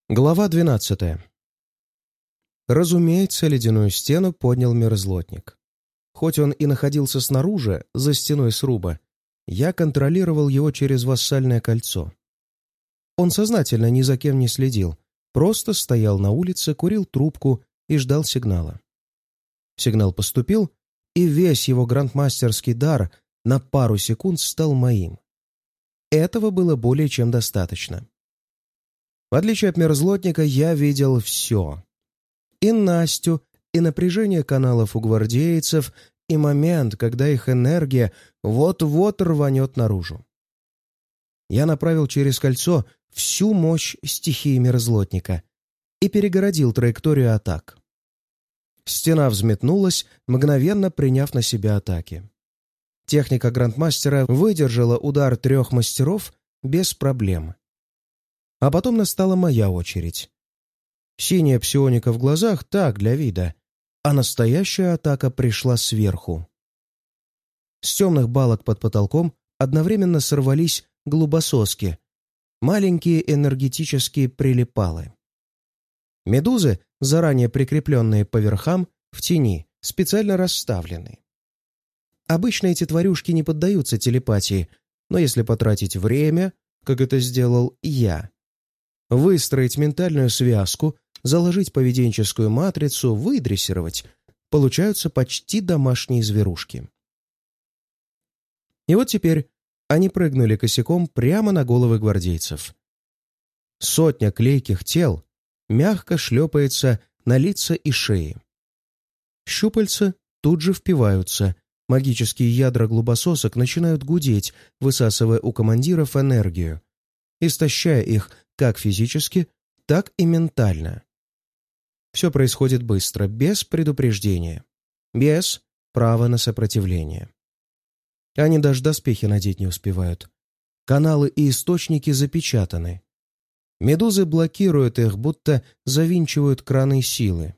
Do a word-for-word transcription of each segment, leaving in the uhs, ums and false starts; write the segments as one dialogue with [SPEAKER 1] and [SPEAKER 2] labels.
[SPEAKER 1] Глава двенадцатая. Разумеется, ледяную стену поднял мерзлотник. Хоть он и находился снаружи, за стеной сруба, я контролировал его через вассальное кольцо. Он сознательно ни за кем не следил, просто стоял на улице, курил трубку и ждал сигнала. Сигнал поступил, и весь его грандмастерский дар на пару секунд стал моим. Этого было более чем достаточно. В отличие от мерзлотника, я видел все. И Настю, и напряжение каналов у гвардейцев, и момент, когда их энергия вот-вот рванет наружу. Я направил через кольцо всю мощь стихии мерзлотника и перегородил траекторию атак. Стена взметнулась, мгновенно приняв на себя атаки. Техника грандмастера выдержала удар трех мастеров без проблем. А потом настала моя очередь. Синяя псионика в глазах так, для вида, а настоящая атака пришла сверху. С темных балок под потолком одновременно сорвались голубососки, маленькие энергетические прилипалы. Медузы, заранее прикрепленные по верхам, в тени, специально расставлены. Обычно эти тварюшки не поддаются телепатии, но если потратить время, как это сделал я, выстроить ментальную связку, заложить поведенческую матрицу, выдрессировать, получаются почти домашние зверушки. И вот теперь они прыгнули косяком прямо на головы гвардейцев. Сотня клейких тел мягко шлепается на лица и шеи. Щупальца тут же впиваются, магические ядра глубососок начинают гудеть, высасывая у командиров энергию, истощая их как физически, так и ментально. Все происходит быстро, без предупреждения, без права на сопротивление. Они даже доспехи надеть не успевают. Каналы и источники запечатаны. Медузы блокируют их, будто завинчивают краны силы.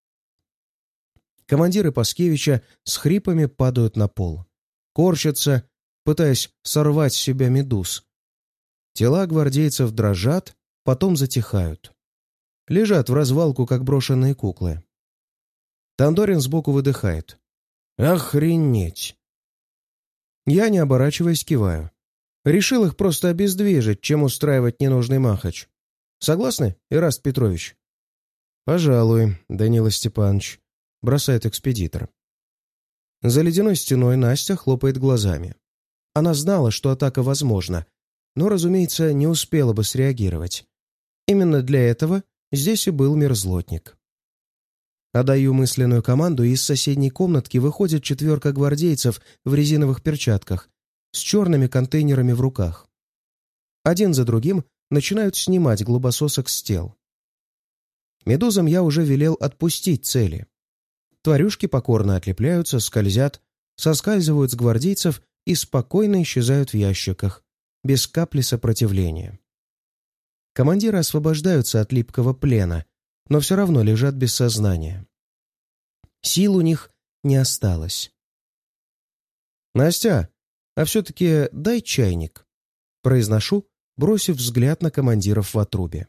[SPEAKER 1] Командиры Паскевича с хрипами падают на пол. Корчатся, пытаясь сорвать с себя медуз. Тела гвардейцев дрожат, потом затихают. Лежат в развалку, как брошенные куклы. Тандорин сбоку выдыхает. «Охренеть!» Я, не оборачиваясь, киваю. Решил их просто обездвижить, чем устраивать ненужный махач. Согласны, Ираст Петрович? «Пожалуй, Данила Степанович», — бросает экспедитор. За ледяной стеной Настя хлопает глазами. Она знала, что атака возможна, но, разумеется, не успела бы среагировать. Именно для этого здесь и был мерзлотник. Отдаю мысленную команду, и из соседней комнатки выходит четверка гвардейцев в резиновых перчатках с черными контейнерами в руках. Один за другим начинают снимать глубососок с тел. Медузам я уже велел отпустить цели. Тварюшки покорно отлепляются, скользят, соскальзывают с гвардейцев и спокойно исчезают в ящиках, без капли сопротивления. Командиры освобождаются от липкого плена, но все равно лежат без сознания. Сил у них не осталось. «Настя, а все-таки дай чайник», — произношу, бросив взгляд на командиров в отрубе.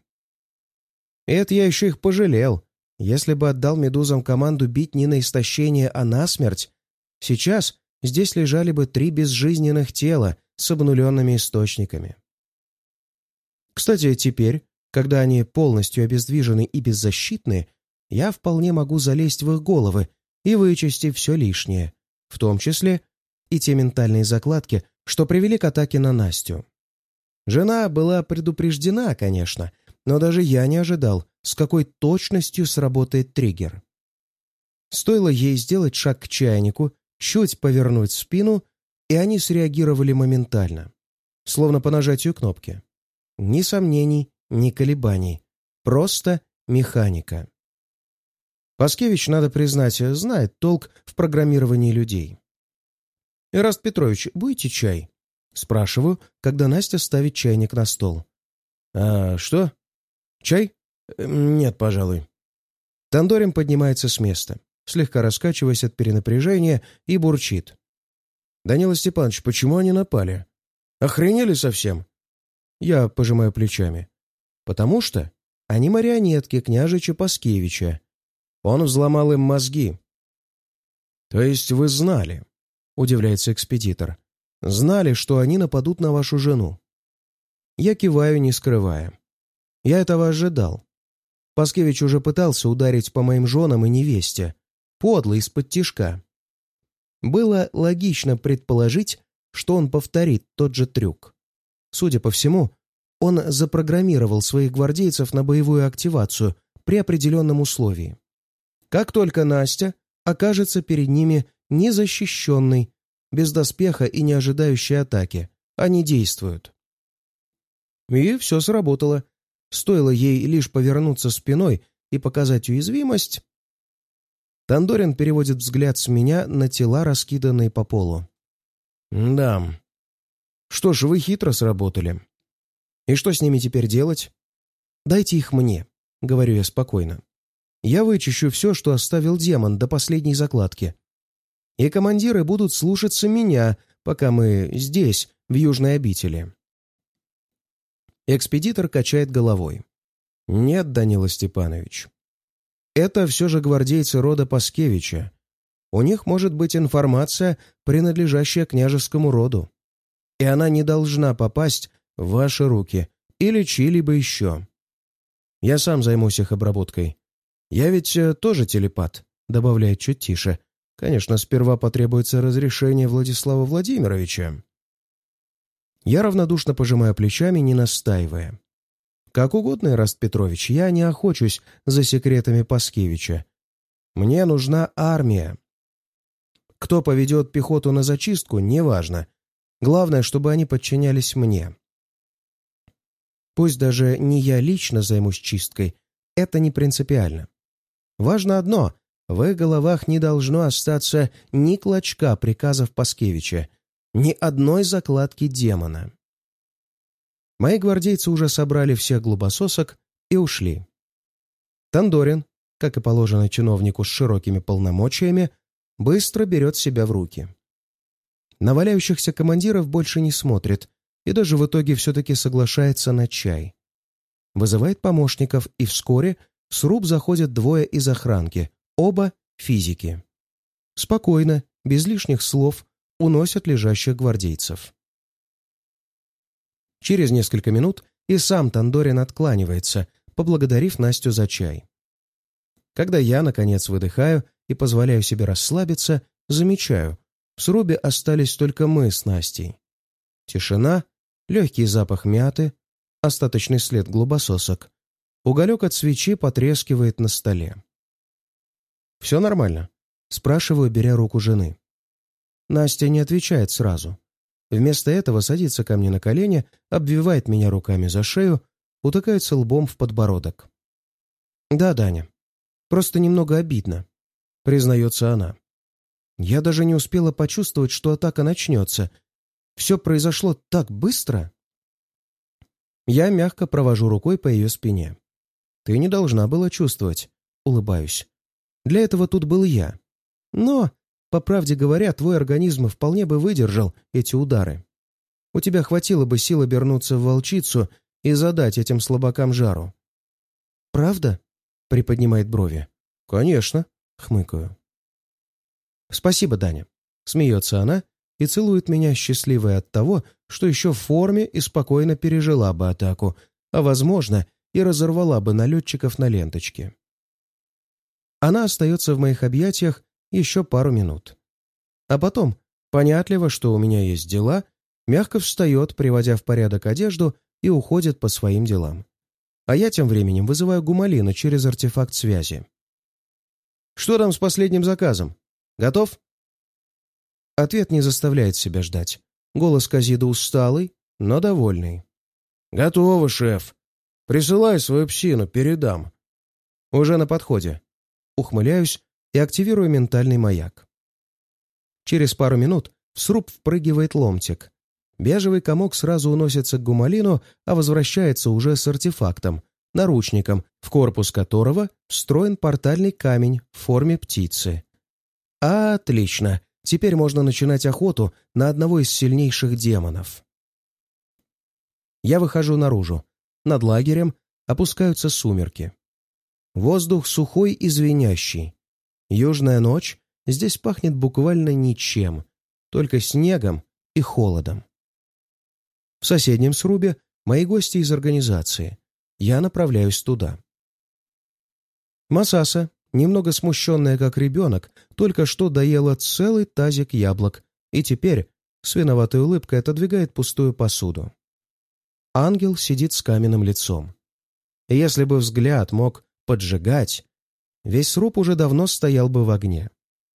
[SPEAKER 1] Это я еще их пожалел. Если бы отдал медузам команду бить не на истощение, а на смерть, сейчас здесь лежали бы три безжизненных тела с обнуленными источниками. Кстати, теперь, когда они полностью обездвижены и беззащитны, я вполне могу залезть в их головы и вычистить все лишнее, в том числе и те ментальные закладки, что привели к атаке на Настю. Жена была предупреждена, конечно, но даже я не ожидал, с какой точностью сработает триггер. Стоило ей сделать шаг к чайнику, чуть повернуть спину, и они среагировали моментально, словно по нажатию кнопки. Ни сомнений, ни колебаний. Просто механика. Паскевич, надо признать, знает толк в программировании людей. «Ираст Петрович, будете чай?» Спрашиваю, когда Настя ставит чайник на стол. «А что? Чай? Нет, пожалуй». Тандорин поднимается с места, слегка раскачиваясь от перенапряжения, и бурчит. «Данила Степанович, почему они напали? Охренели совсем?» Я пожимаю плечами. «Потому что Они марионетки княжича Паскевича. Он взломал им мозги». «То есть вы знали?» — удивляется экспедитор. «Знали, что они нападут на вашу жену?» Я киваю, не скрывая. Я этого ожидал. Паскевич уже пытался ударить по моим женам и невесте. Подло, из-под тишка. Было логично предположить, что он повторит тот же трюк. Судя по всему, он запрограммировал своих гвардейцев на боевую активацию при определенном условии. Как только Настя окажется перед ними незащищенной, без доспеха и не ожидающей атаки, они действуют. И все сработало. Стоило ей лишь повернуться спиной и показать уязвимость. Тандорин переводит взгляд с меня на тела, раскиданные по полу. «Да. Что ж, вы хитро сработали. И что с ними теперь делать?» «Дайте их мне», — говорю я спокойно. «Я вычищу все, что оставил демон до последней закладки. И командиры будут слушаться меня, пока мы здесь, в Южной обители». Экспедитор качает головой. «Нет, Данила Степанович. Это все же гвардейцы рода Паскевича. У них может быть информация, принадлежащая княжескому роду. И она не должна попасть в ваши руки или чьи-либо еще. Я сам займусь их обработкой. Я ведь э, тоже телепат», — добавляет чуть тише. «Конечно, сперва потребуется разрешение Владислава Владимировича». Я равнодушно пожимаю плечами, не настаивая. «Как угодно, Ираст Петрович, я не охочусь за секретами Паскевича. Мне нужна армия. Кто поведет пехоту на зачистку, неважно. Главное, чтобы они подчинялись мне. Пусть даже не я лично займусь чисткой, это не принципиально. Важно одно — в их головах не должно остаться ни клочка приказов Паскевича, ни одной закладки демона». Мои гвардейцы уже собрали всех глубососок и ушли. Тандорин, как и положено чиновнику с широкими полномочиями, быстро берет себя в руки. На валяющихся командиров больше не смотрит и даже в итоге все-таки соглашается на чай. Вызывает помощников, и вскоре в сруб заходят двое из охранки, оба физики. Спокойно, без лишних слов, уносят лежащих гвардейцев. Через несколько минут и сам Тандорин откланивается, поблагодарив Настю за чай. Когда я, наконец, выдыхаю и позволяю себе расслабиться, замечаю, в срубе остались только мы с Настей. Тишина, легкий запах мяты, остаточный след глубососок. Уголек от свечи потрескивает на столе. «Все нормально?» — спрашиваю, беря руку жены. Настя не отвечает сразу. Вместо этого садится ко мне на колени, обвивает меня руками за шею, утыкается лбом в подбородок. «Да, Даня, просто немного обидно», — признается она. «Я даже не успела почувствовать, что атака начнется. Все произошло так быстро». Я мягко провожу рукой по ее спине. «Ты не должна была чувствовать», — улыбаюсь. «Для этого тут был я. Но, по правде говоря, твой организм вполне бы выдержал эти удары. У тебя хватило бы сил обернуться в волчицу и задать этим слабакам жару». «Правда?» — приподнимает брови. «Конечно», — хмыкаю. «Спасибо, Даня», — смеется она и целует меня, счастливая от того, что еще в форме и спокойно пережила бы атаку, а, возможно, и разорвала бы налетчиков на ленточке. Она остается в моих объятиях еще пару минут. А потом, понятливо, что у меня есть дела, мягко встает, приводя в порядок одежду, и уходит по своим делам. А я тем временем вызываю Гумалина через артефакт связи. «Что там с последним заказом? Готов?» Ответ не заставляет себя ждать. Голос Казида усталый, но довольный. «Готово, шеф. Присылай свою псину, передам». «Уже на подходе». Ухмыляюсь и активирую ментальный маяк. Через пару минут в сруб впрыгивает ломтик. Бежевый комок сразу уносится к Гумалину, а возвращается уже с артефактом, наручником, в корпус которого встроен портальный камень в форме птицы. Отлично! Теперь можно начинать охоту на одного из сильнейших демонов. Я выхожу наружу. Над лагерем опускаются сумерки. Воздух сухой и звенящий. Южная ночь здесь пахнет буквально ничем, только снегом и холодом. В соседнем срубе мои гости из организации. Я направляюсь туда. Масаса, немного смущенная как ребенок, только что доела целый тазик яблок и теперь с виноватой улыбкой отодвигает пустую посуду. Ангел сидит с каменным лицом. И если бы взгляд мог поджигать, весь сруб уже давно стоял бы в огне.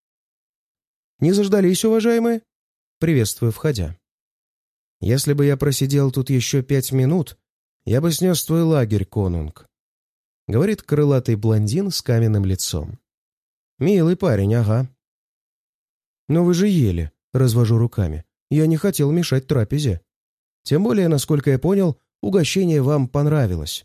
[SPEAKER 1] «Не заждались, уважаемые?» Приветствую, входя. «Если бы я просидел тут еще пять минут, я бы снес твой лагерь, конунг», — говорит крылатый блондин с каменным лицом. «Милый парень, ага». «Но вы же ели», — развожу руками. «Я не хотел мешать трапезе. Тем более, насколько я понял, угощение вам понравилось».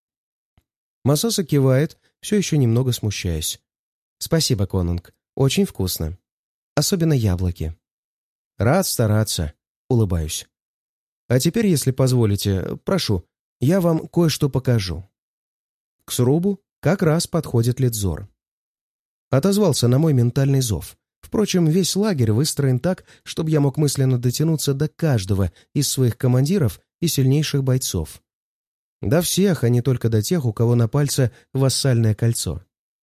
[SPEAKER 1] Масаса кивает, все еще немного смущаясь. «Спасибо, конунг. Очень вкусно. Особенно яблоки». «Рад стараться», — улыбаюсь. «А теперь, если позволите, прошу, я вам кое-что покажу». К срубу как раз подходит Лидзор. Отозвался на мой ментальный зов. Впрочем, весь лагерь выстроен так, чтобы я мог мысленно дотянуться до каждого из своих командиров и сильнейших бойцов. До всех, а не только до тех, у кого на пальце вассальное кольцо.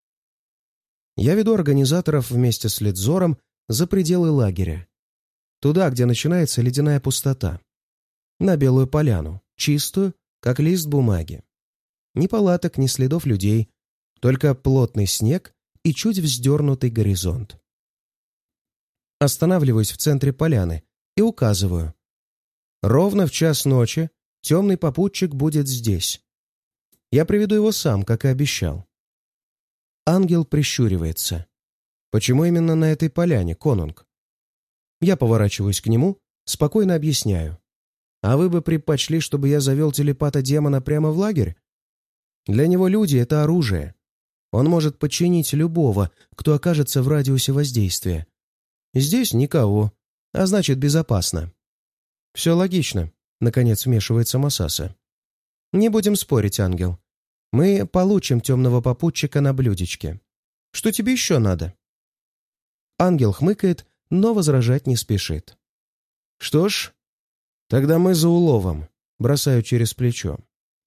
[SPEAKER 1] Я веду организаторов вместе с Лидзором за пределы лагеря. Туда, где начинается ледяная пустота. На белую поляну, чистую, как лист бумаги. Ни палаток, ни следов людей, только плотный снег и чуть вздернутый горизонт. Останавливаюсь в центре поляны и указываю. Ровно в час ночи темный попутчик будет здесь. Я приведу его сам, как и обещал. Ангел прищуривается. Почему именно на этой поляне, конунг? Я поворачиваюсь к нему, спокойно объясняю. А вы бы предпочли, чтобы я завел телепата-демона прямо в лагерь? Для него люди — это оружие. Он может подчинить любого, кто окажется в радиусе воздействия. Здесь никого, а значит безопасно. Все логично, наконец вмешивается Масаса. Не будем спорить, ангел. Мы получим темного попутчика на блюдечке. Что тебе еще надо? Ангел хмыкает, но возражать не спешит. Что ж, тогда мы за уловом, бросаю через плечо.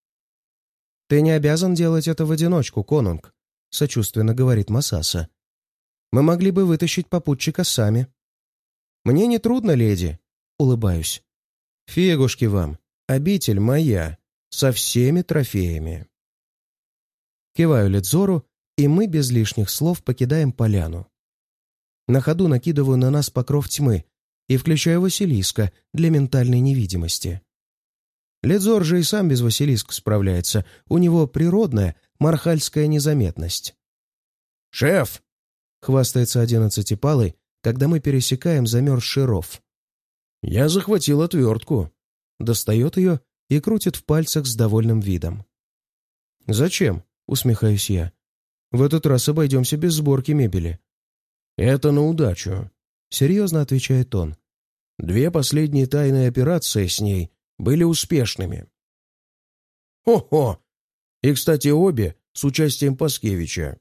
[SPEAKER 1] Ты не обязан делать это в одиночку, конунг, сочувственно говорит Масаса. Мы могли бы вытащить попутчика сами. Мне не трудно, леди, улыбаюсь. Фигушки вам, обитель моя, со всеми трофеями. Киваю Лидзору, и мы без лишних слов покидаем поляну. На ходу накидываю на нас покров тьмы и включаю Василиска для ментальной невидимости. Лидзор же и сам без Василиска справляется, у него природная мархальская незаметность. «Шеф!» — хвастается одиннадцатипалый, когда мы пересекаем замерзший ров. «Я захватил отвертку». Достает ее и крутит в пальцах с довольным видом. «Зачем?» — усмехаюсь я. «В этот раз обойдемся без сборки мебели». «Это на удачу», — серьезно отвечает он. «Две последние тайные операции с ней были успешными». «Хо-хо! И, кстати, обе с участием Паскевича».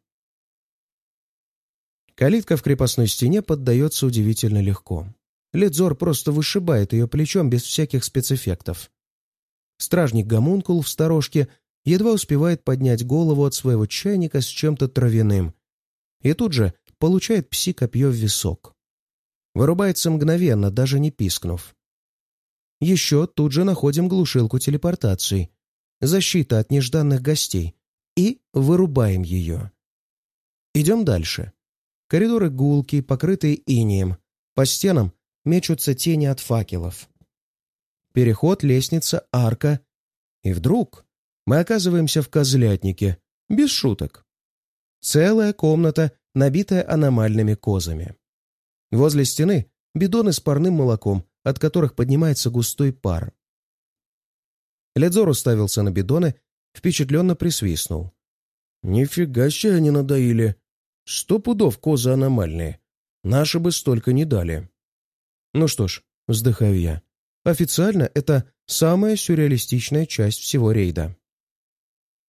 [SPEAKER 1] Калитка в крепостной стене поддается удивительно легко. Лидзор просто вышибает ее плечом без всяких спецэффектов. Стражник-гомункул в сторожке едва успевает поднять голову от своего чайника с чем-то травяным и тут же получает пси-копье в висок. Вырубается мгновенно, даже не пискнув. Еще тут же находим глушилку телепортации, защита от нежданных гостей, и вырубаем ее. Идем дальше. Коридоры гулкие, покрытые инеем. По стенам мечутся тени от факелов. Переход, лестница, арка. И вдруг мы оказываемся в козлятнике. Без шуток. Целая комната, набитая аномальными козами. Возле стены бидоны с парным молоком, от которых поднимается густой пар. Лидзор уставился на бидоны, впечатленно присвистнул. «Нифига себе они надоили! Сто пудов козы аномальные. Наши бы столько не дали». Ну что ж, вздыхаю я. Официально это самая сюрреалистичная часть всего рейда.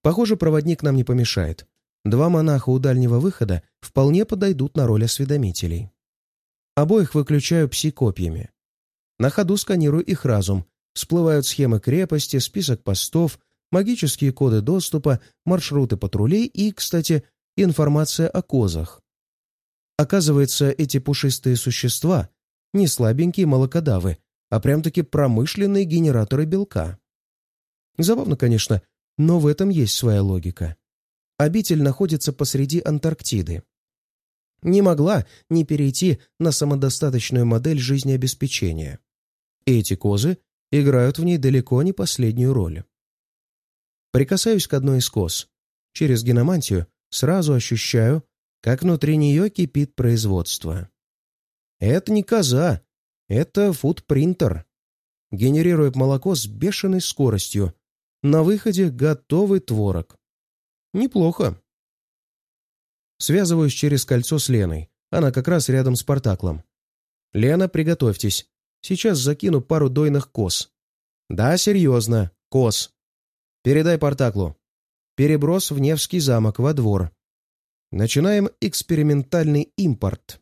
[SPEAKER 1] Похоже, проводник нам не помешает. Два монаха у дальнего выхода вполне подойдут на роль осведомителей. Обоих выключаю пси-копьями. На ходу сканирую их разум. Всплывают схемы крепости, список постов, магические коды доступа, маршруты патрулей и, кстати, информация о козах. Оказывается, эти пушистые существа не слабенькие молокодавы, а прям-таки промышленные генераторы белка. Забавно, конечно, но в этом есть своя логика. Обитель находится посреди Антарктиды. Не могла не перейти на самодостаточную модель жизнеобеспечения. И эти козы играют в ней далеко не последнюю роль. Прикасаюсь к одной из коз. Через геномантию сразу ощущаю, как внутри нее кипит производство. Это не коза, это фудпринтер. Генерирует молоко с бешеной скоростью. На выходе готовый творог. Неплохо. Связываюсь через кольцо с Леной. Она как раз рядом с Портаклом. «Лена, приготовьтесь. Сейчас закину пару дойных коз». «Да, серьезно, коз. Передай Портаклу. Переброс в Невский замок во двор. Начинаем экспериментальный импорт».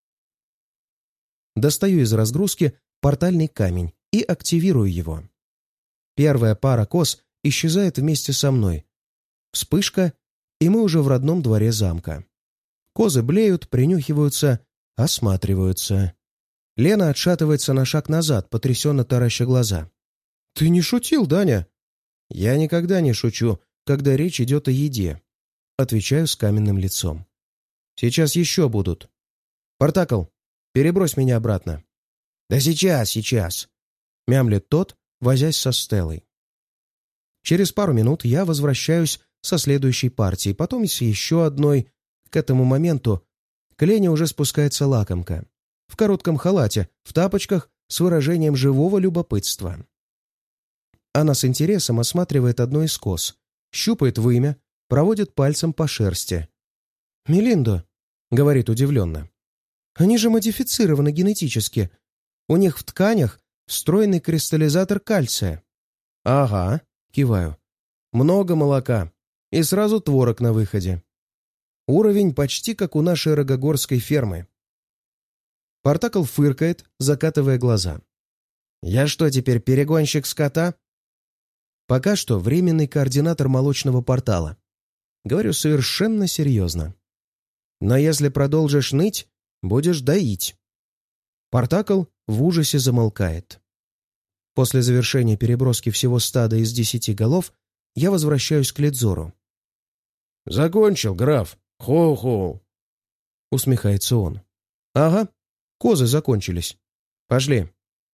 [SPEAKER 1] Достаю из разгрузки портальный камень и активирую его. Первая пара коз исчезает вместе со мной. Вспышка, и мы уже в родном дворе замка. Козы блеют, принюхиваются, осматриваются. Лена отшатывается на шаг назад, потрясенно тараща глаза. «Ты не шутил, Даня?» «Я никогда не шучу, когда речь идет о еде», — отвечаю с каменным лицом. «Сейчас еще будут. Портакл, перебрось меня обратно». «Да сейчас, сейчас», — мямлет тот, возясь со Стеллой. Через пару минут я возвращаюсь со следующей партией, потом с еще одной. К этому моменту к Лене уже спускается лакомка. В коротком халате, в тапочках, с выражением живого любопытства. Она с интересом осматривает одну из коз, щупает вымя, проводит пальцем по шерсти. «Мелиндо», — говорит удивленно, — «они же модифицированы генетически. У них в тканях встроенный кристаллизатор кальция». «Ага», — киваю. «Много молока. И сразу творог на выходе. Уровень почти как у нашей рогогорской фермы». Портакл фыркает, закатывая глаза. «Я что, теперь перегонщик скота?» «Пока что временный координатор молочного портала. Говорю совершенно серьезно. Но если продолжишь ныть, будешь доить». Портакл в ужасе замолкает. После завершения переброски всего стада из десяти голов я возвращаюсь к Ледзору. «Закончил, граф. Хо-хо!» — усмехается он. «Ага, козы закончились. Пошли».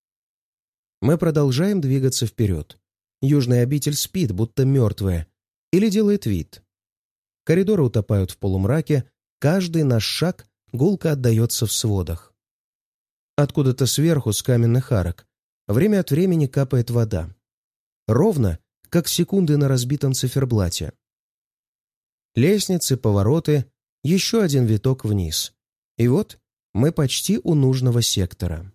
[SPEAKER 1] Мы продолжаем двигаться вперед. Южный обитель спит, будто мертвая, или делает вид. Коридоры утопают в полумраке, каждый наш шаг гулко отдается в сводах. Откуда-то сверху, с каменных арок, время от времени капает вода. Ровно, как секунды на разбитом циферблате. Лестницы, повороты, еще один виток вниз. И вот мы почти у нужного сектора.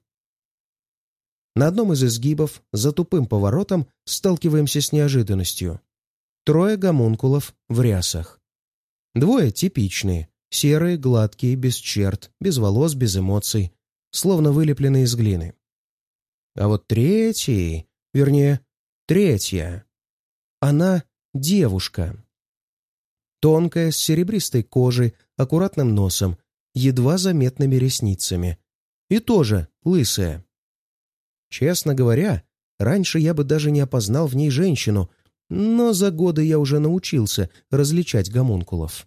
[SPEAKER 1] На одном из изгибов, за тупым поворотом, сталкиваемся с неожиданностью. Трое гомункулов в рясах. Двое типичные, серые, гладкие, без черт, без волос, без эмоций, словно вылепленные из глины. А вот третий, вернее, третья, она девушка. Тонкая, с серебристой кожей, аккуратным носом, едва заметными ресницами. И тоже лысая. Честно говоря, раньше я бы даже не опознал в ней женщину, но за годы я уже научился различать гомункулов.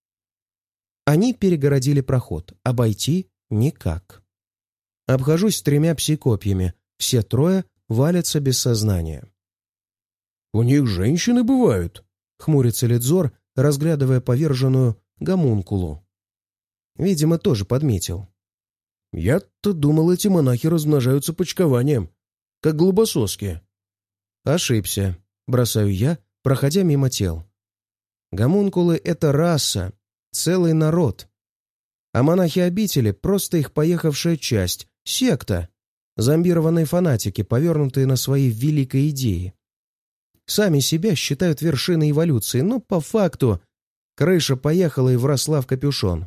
[SPEAKER 1] Они перегородили проход, обойти никак. Обхожусь с тремя пси-копьями, все трое валятся без сознания. «У них женщины бывают», — хмурится Ледзор, разглядывая поверженную гомункулу. Видимо, тоже подметил. «Я-то думал, эти монахи размножаются почкованием, как голубососки». «Ошибся», — бросаю я, проходя мимо тел. Гомункулы — это раса, целый народ. А монахи-обители — просто их поехавшая часть, секта, зомбированные фанатики, повернутые на свои великой идеи. сами себя считают вершиной эволюции, но по факту крыша поехала и вросла в капюшон.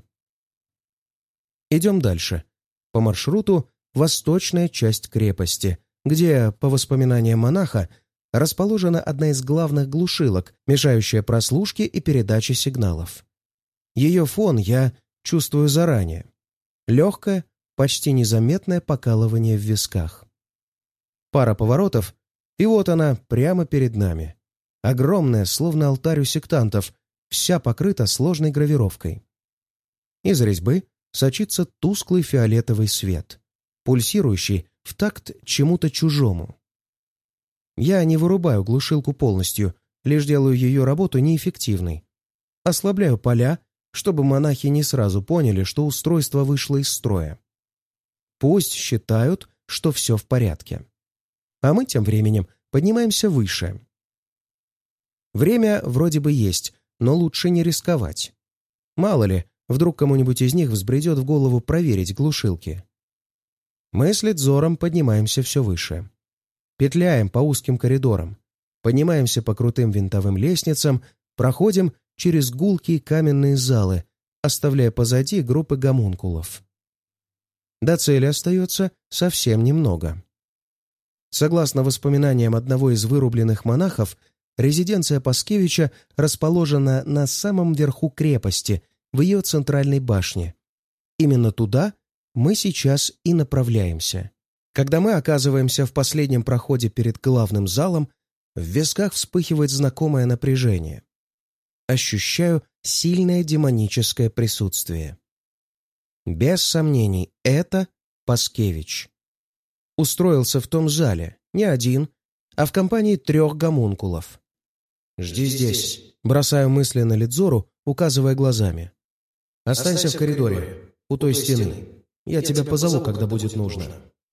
[SPEAKER 1] Идем дальше. По маршруту восточная часть крепости, где, по воспоминаниям монаха, расположена одна из главных глушилок, мешающая прослушке и передаче сигналов. Ее фон я чувствую заранее. Легкое, почти незаметное покалывание в висках. Пара поворотов, и вот она прямо перед нами. Огромная, словно алтарь у сектантов, вся покрыта сложной гравировкой. Из резьбы сочится тусклый фиолетовый свет, пульсирующий в такт чему-то чужому. Я не вырубаю глушилку полностью, лишь делаю ее работу неэффективной. Ослабляю поля, чтобы монахи не сразу поняли, что устройство вышло из строя. Пусть считают, что все в порядке. А мы тем временем поднимаемся выше. Время вроде бы есть, но лучше не рисковать. Мало ли, вдруг кому-нибудь из них взбредет в голову проверить глушилки. Мы с Лидзором поднимаемся все выше. Петляем по узким коридорам, поднимаемся по крутым винтовым лестницам, проходим через гулкие каменные залы, оставляя позади группы гомункулов. До цели остается совсем немного. Согласно воспоминаниям одного из вырубленных монахов, резиденция Паскевича расположена на самом верху крепости, в ее центральной башне. Именно туда мы сейчас и направляемся. Когда мы оказываемся в последнем проходе перед главным залом, в висках вспыхивает знакомое напряжение. Ощущаю сильное демоническое присутствие. Без сомнений, это Паскевич. Устроился в том зале, не один, а в компании трех гомункулов. «Жди здесь», — бросаю мысленно Лидзору, указывая глазами. «Останься в коридоре, у той стены. Я тебя позову, когда будет нужно».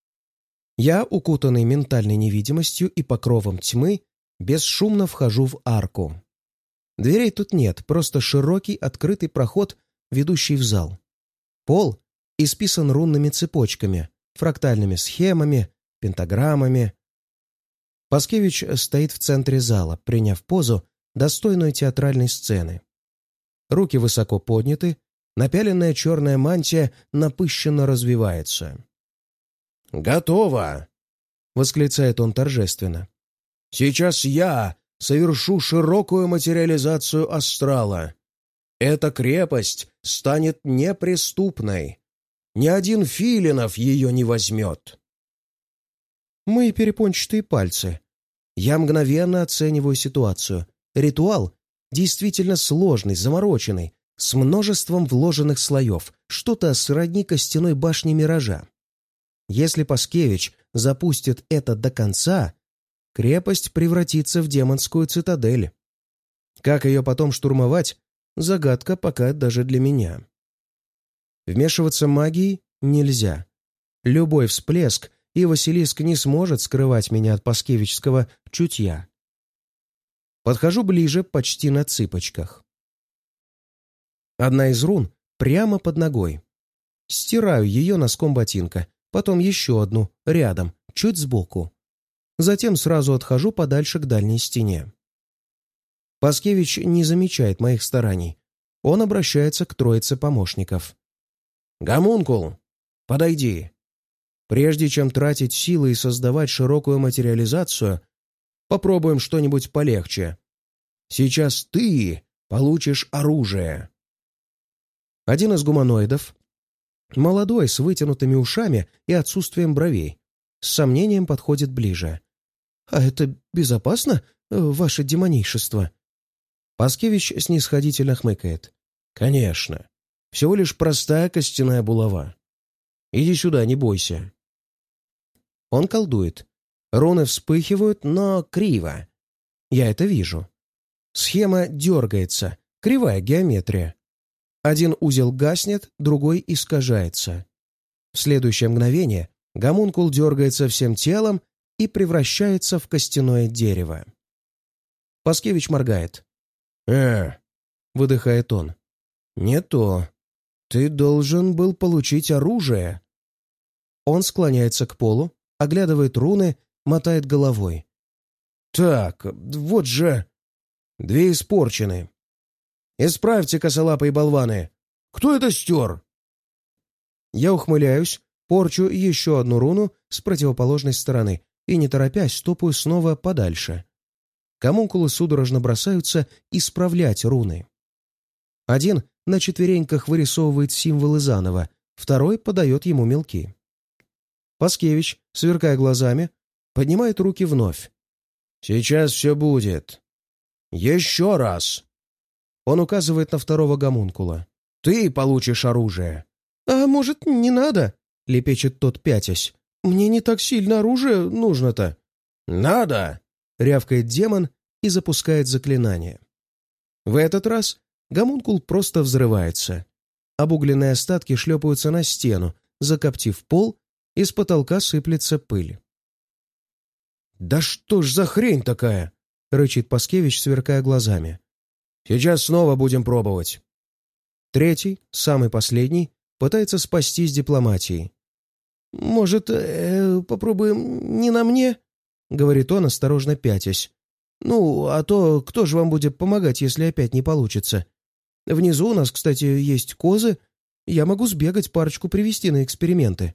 [SPEAKER 1] Я, укутанный ментальной невидимостью и покровом тьмы, бесшумно вхожу в арку. Дверей тут нет, просто широкий открытый проход, ведущий в зал. Пол исписан рунными цепочками, фрактальными схемами, пентаграммами. Паскевич стоит в центре зала, приняв позу, достойную театральной сцены. Руки высоко подняты, напяленная черная мантия напыщенно развивается. «Готово!» — восклицает он торжественно. «Сейчас я совершу широкую материализацию астрала. Эта крепость станет неприступной. Ни один Филинов ее не возьмет». Мои перепончатые пальцы. Я мгновенно оцениваю ситуацию. Ритуал действительно сложный, замороченный, с множеством вложенных слоев, что-то сродни костяной башне Миража. Если Паскевич запустит это до конца, крепость превратится в демонскую цитадель. Как ее потом штурмовать — загадка пока даже для меня. Вмешиваться магией нельзя. Любой всплеск, и Василиск не сможет скрывать меня от паскевичского чутья. Подхожу ближе почти на цыпочках. Одна из рун прямо под ногой. Стираю ее носком ботинка, потом еще одну, рядом, чуть сбоку. Затем сразу отхожу подальше к дальней стене. Паскевич не замечает моих стараний. Он обращается к троице помощников. «Гомункул, подойди. Прежде чем тратить силы и создавать широкую материализацию, попробуем что-нибудь полегче. Сейчас ты получишь оружие». Один из гуманоидов, молодой, с вытянутыми ушами и отсутствием бровей, с сомнением подходит ближе. «А это безопасно, ваше демонейшество?» Паскевич снисходительно хмыкает. «Конечно. Всего лишь простая костяная булава. Иди сюда, не бойся». Он колдует. Руны вспыхивают, но криво. Я это вижу. Схема дергается, кривая геометрия. Один узел гаснет, другой искажается. В следующее мгновение гомункул дергается всем телом и превращается в костяное дерево. Паскевич моргает. «Э!» — выдыхает он. «Не то. Ты должен был получить оружие». Он склоняется к полу, оглядывает руны, мотает головой. Так, вот же... Две испорчены. Исправьте, косолапые болваны. Кто это стер? Я ухмыляюсь, порчу еще одну руну с противоположной стороны и, не торопясь, топаю снова подальше. Гомункулы судорожно бросаются исправлять руны. Один на четвереньках вырисовывает символы заново, второй подает ему мелки. Паскевич, сверкая глазами, поднимает руки вновь. «Сейчас все будет. Еще раз!» Он указывает на второго гомункула. «Ты получишь оружие!» «А может, не надо?» — лепечет тот, пятясь. «Мне не так сильно оружие нужно-то». «Надо!» — рявкает демон и запускает заклинание. В этот раз гомункул просто взрывается. Обугленные остатки шлепаются на стену, закоптив пол, и с потолка сыплется пыль. «Да что ж за хрень такая?» — рычит Паскевич, сверкая глазами. «Сейчас снова будем пробовать». Третий, самый последний, пытается спастись дипломатией. «Может, э, попробуем не на мне?» — говорит он, осторожно пятясь. «Ну, а то кто же вам будет помогать, если опять не получится? Внизу у нас, кстати, есть козы. Я могу сбегать парочку привезти на эксперименты».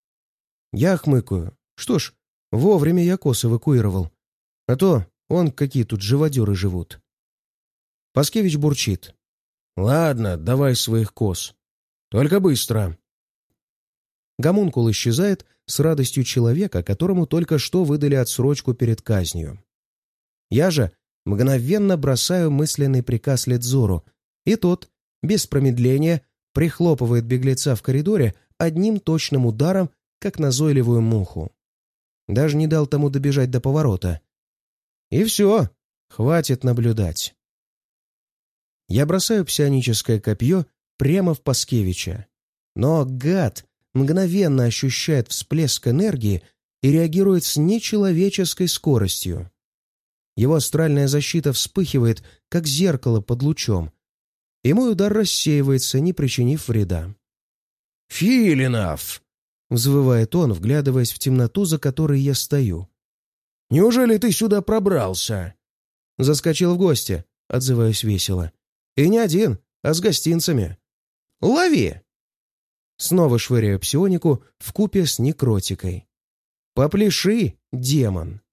[SPEAKER 1] Я хмыкаю. Что ж, вовремя я коз эвакуировал. А то вон какие тут живодеры живут. Паскевич бурчит. «Ладно, давай своих коз. Только быстро». Гомункул исчезает с радостью человека, которому только что выдали отсрочку перед казнью. Я же мгновенно бросаю мысленный приказ Ледзору, и тот, без промедления, прихлопывает беглеца в коридоре одним точным ударом, как назойливую муху. Даже не дал тому добежать до поворота. И все, хватит наблюдать. Я бросаю псионическое копье прямо в Паскевича. Но гад мгновенно ощущает всплеск энергии и реагирует с нечеловеческой скоростью. Его астральная защита вспыхивает, как зеркало под лучом, и мой удар рассеивается, не причинив вреда. «Филинов!» — взвывает он, вглядываясь в темноту, за которой я стою. «Неужели ты сюда пробрался?» «Заскочил в гости», — отзываюсь весело. «И не один, а с гостинцами. Лови!» Снова швыряю псионику вкупе с некротикой. «Попляши, демон!»